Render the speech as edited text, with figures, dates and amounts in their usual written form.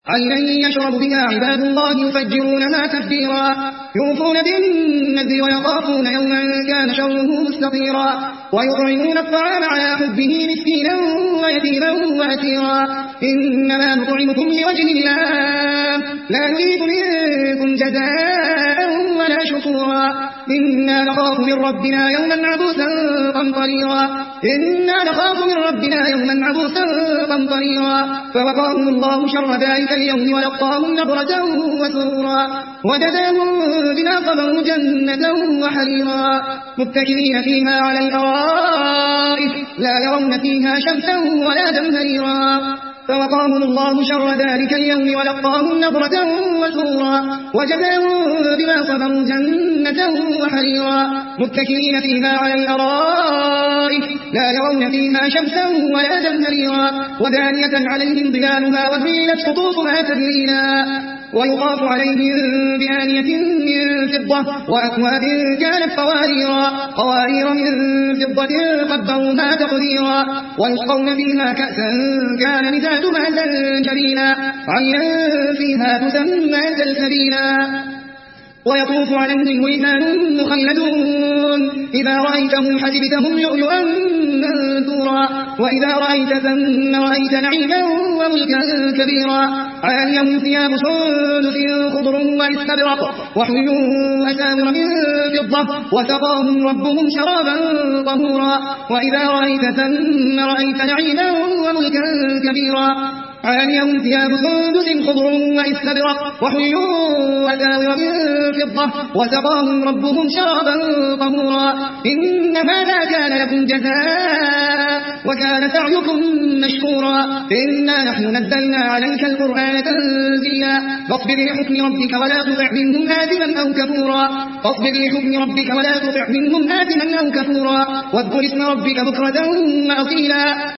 عينا يشرب بها عباد الله يفجرونها تفجيرا يوفون بالنذر ويخافون يوما كان شره مستطيرا ويطعمون الطعام على حبه مسكينا ويتيما وأسيرا إنما نطعمكم لوجه الله لا نريد منكم جزاء ولا شكورا إنا نخاف من ربنا يوما عبوسا قمطريرا فوقاهم الله شر ذلك اليوم ولقاهم نضرة وسرورا وجزاهم بما صبروا جنة وحريرا متكئين فيها على الأرائك لا يرون فيها شمسا ولا زمهريرا فوقاهم الله شر ذلك اليوم ولقاهم نضرة وسرورا وجزاهم بما صبروا جنة وحريرا متكئين فيها على الأرائك لا يرون فيها شمسا ولا زمهريرا ودانية عليهم ظلالها وذللت قطوفها تذليلا ويطاف عليهم بآنية من فضة وأكواب كانت قوارير من فضة قدروها تقديرا ويسقون فيها كأسا كان مزاجها زنجبيلا عينا فيها تسمى سلسبيلا ويطوف عليهم ولدان مخلدون إذا رأيتهم حسبتهم لؤلؤا منثورا وإذا رأيت ثم رأيت نعيما وملكا كبيرا عاليهم ثياب سندس خضر واستبرق وحلوا أساور من فضة وسقاهم ربهم شرابا طهورا وإذا رأيت ثم رأيت نعيما وملكا كبيرا عاليهم ثياب سندس خضر واستبرق وحلوا أساور من فضة وسقاهم ربهم شرابا طهورا إن هذا كان لكم جزاء وكان سعيكم مشكورا إنا نحن نزلنا عليك القرآن تنزيلا فاصبر لحكم ربك ولا تطع منهم آثما أو كفورا واذكر اسم ربك بكرة وأصيلا